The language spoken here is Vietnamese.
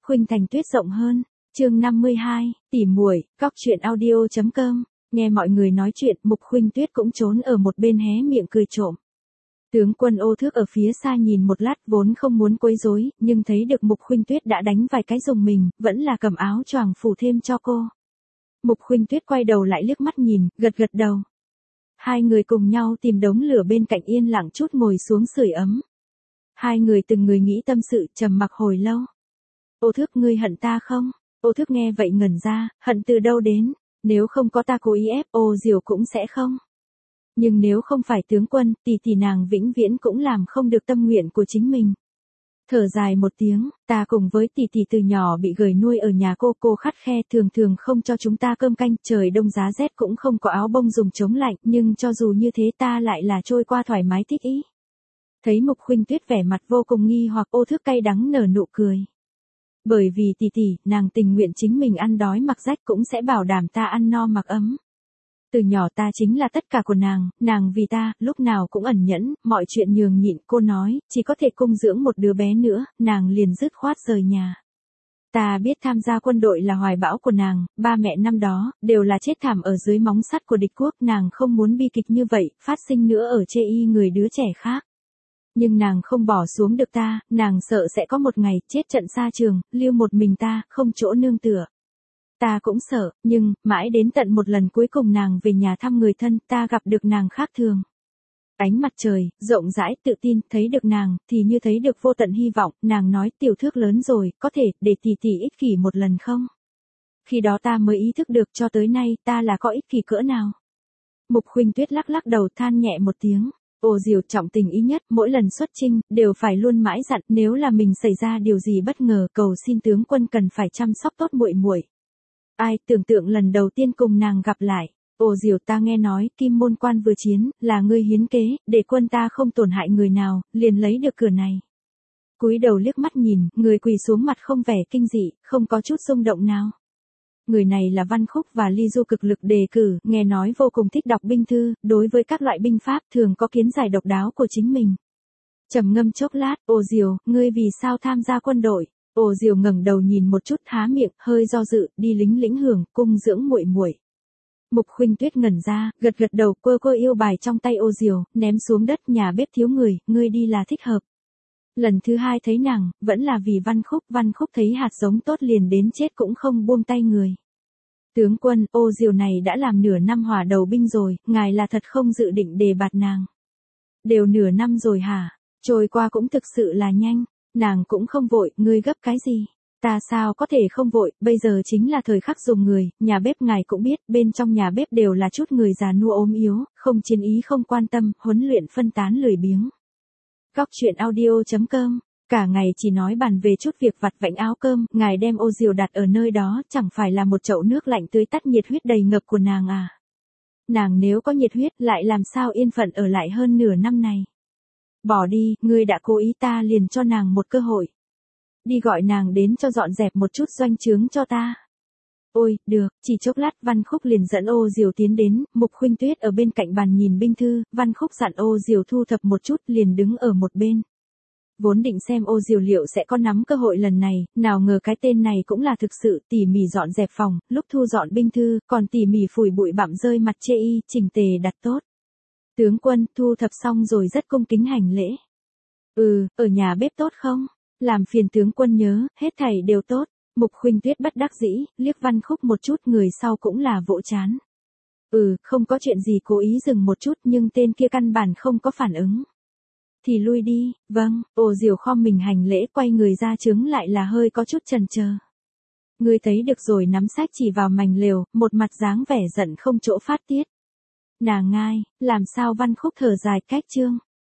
khuynh thành tuyết rộng hơn. Chương 52, tỉ muội, cóc truyện audio.com. Nghe mọi người nói chuyện, Mục Khuynh Tuyết cũng trốn ở một bên hé miệng cười trộm. Tướng quân Ô Thước ở phía xa nhìn một lát vốn không muốn quấy rối, nhưng thấy được Mục Khuynh Tuyết đã đánh vài cái dùng mình, vẫn là cầm áo choàng phủ thêm cho cô. Mục Khuynh Tuyết quay đầu lại liếc mắt nhìn, gật gật đầu. Hai người cùng nhau tìm đống lửa bên cạnh yên lặng chút ngồi xuống sưởi ấm. Hai người từng người nghĩ tâm sự, trầm mặc hồi lâu. Ô Thước, ngươi hận ta không? Ô Thước nghe vậy ngẩn ra, hận từ đâu đến? Nếu không có ta cố ý ép, Ô Diều cũng sẽ không. Nhưng nếu không phải tướng quân, tỷ nàng vĩnh viễn cũng làm không được tâm nguyện của chính mình. Thở dài một tiếng, ta cùng với tỷ từ nhỏ bị gửi nuôi ở nhà cô khắt khe thường thường không cho chúng ta cơm canh, trời đông giá rét cũng không có áo bông dùng chống lạnh, nhưng cho dù như thế ta lại là trôi qua thoải mái thích ý. Thấy Mục Khuynh Tuyết vẻ mặt vô cùng nghi hoặc, Ô Thước cay đắng nở nụ cười. Bởi vì tỷ, nàng tình nguyện chính mình ăn đói mặc rách cũng sẽ bảo đảm ta ăn no mặc ấm. Từ nhỏ ta chính là tất cả của nàng vì ta, lúc nào cũng ẩn nhẫn, mọi chuyện nhường nhịn, cô nói, chỉ có thể cung dưỡng một đứa bé nữa, nàng liền dứt khoát rời nhà. Ta biết tham gia quân đội là hoài bão của nàng, ba mẹ năm đó, đều là chết thảm ở dưới móng sắt của địch quốc, nàng không muốn bi kịch như vậy, phát sinh nữa ở chê y người đứa trẻ khác. Nhưng nàng không bỏ xuống được ta, nàng sợ sẽ có một ngày, chết trận xa trường, lưu một mình ta, không chỗ nương tựa. Ta cũng sợ, nhưng, mãi đến tận một lần cuối cùng nàng về nhà thăm người thân, ta gặp được nàng khác thường. Ánh mặt trời, rộng rãi, tự tin, thấy được nàng, thì như thấy được vô tận hy vọng, nàng nói Tiểu Thước lớn rồi, có thể, để tỷ ích kỷ một lần không? Khi đó ta mới ý thức được cho tới nay, ta là có ích kỷ cỡ nào. Mục Khuynh Tuyết lắc đầu than nhẹ một tiếng. Ô Diều trọng tình ý nhất, mỗi lần xuất chinh, đều phải luôn mãi dặn, nếu là mình xảy ra điều gì bất ngờ, cầu xin tướng quân cần phải chăm sóc tốt muội. Ai, tưởng tượng lần đầu tiên cùng nàng gặp lại. Ô Diều, ta nghe nói, Kim Môn Quan vừa chiến, là ngươi hiến kế, để quân ta không tổn hại người nào, liền lấy được cửa này. Cúi đầu liếc mắt nhìn, người quỳ xuống mặt không vẻ kinh dị, không có chút xung động nào. Người này là Văn Khúc và Ly Du cực lực đề cử, nghe nói vô cùng thích đọc binh thư, đối với các loại binh pháp thường có kiến giải độc đáo của chính mình. Trầm ngâm chốc lát, Ô Diều, ngươi vì sao tham gia quân đội? Ô Diều ngẩng đầu nhìn một chút, há miệng, hơi do dự, đi lính lĩnh hưởng, cung dưỡng muội. Mục Khuynh Tuyết ngẩn ra, gật đầu, cô yêu bài trong tay Ô Diều, ném xuống đất, nhà bếp thiếu người, ngươi đi là thích hợp. Lần thứ hai thấy nàng, vẫn là vì Văn Khúc thấy hạt giống tốt liền đến chết cũng không buông tay người. Tướng quân, Ô Diều này đã làm nửa năm hỏa đầu binh rồi, ngài là thật không dự định đề bạt nàng. Đều nửa năm rồi hả? Trôi qua cũng thực sự là nhanh. Nàng cũng không vội, ngươi gấp cái gì? Ta sao có thể không vội, bây giờ chính là thời khắc dùng người, nhà bếp ngài cũng biết, bên trong nhà bếp đều là chút người già nua ốm yếu, không chiến ý không quan tâm, huấn luyện phân tán lười biếng. Cóc truyện audio.com, cả ngày chỉ nói bàn về chút việc vặt vãnh áo cơm, ngài đem Ô Diều đặt ở nơi đó, chẳng phải là một chậu nước lạnh tưới tắt nhiệt huyết đầy ngập của nàng à? Nàng nếu có nhiệt huyết, lại làm sao yên phận ở lại hơn nửa năm này? Bỏ đi, ngươi đã cố ý, ta liền cho nàng một cơ hội. Đi gọi nàng đến cho dọn dẹp một chút doanh trướng cho ta. Ôi, được, chỉ chốc lát Văn Khúc liền dẫn Ô Diều tiến đến, Mục Khuynh Tuyết ở bên cạnh bàn nhìn binh thư, Văn Khúc dặn Ô Diều thu thập một chút liền đứng ở một bên. Vốn định xem Ô Diều liệu sẽ có nắm cơ hội lần này, nào ngờ cái tên này cũng là thực sự tỉ mỉ dọn dẹp phòng, lúc thu dọn binh thư, còn tỉ mỉ phủi bụi bặm rơi mặt chê y, chỉnh tề đặt tốt. Tướng quân, thu thập xong rồi rất cung kính hành lễ. Ở nhà bếp tốt không? Làm phiền tướng quân nhớ, hết thảy đều tốt. Mục Khuynh Tuyết bất đắc dĩ, liếc Văn Khúc một chút, người sau cũng là vỗ chán. Không có chuyện gì, cố ý dừng một chút nhưng tên kia căn bản không có phản ứng. Thì lui đi, vâng, Ô Diều khom mình hành lễ, quay người ra trướng lại là hơi có chút chần chờ. Ngươi thấy được rồi, nắm sách chỉ vào mành lều, một mặt dáng vẻ giận không chỗ phát tiết. Nàng ngai, làm sao? Văn Khúc thở dài, cách chương.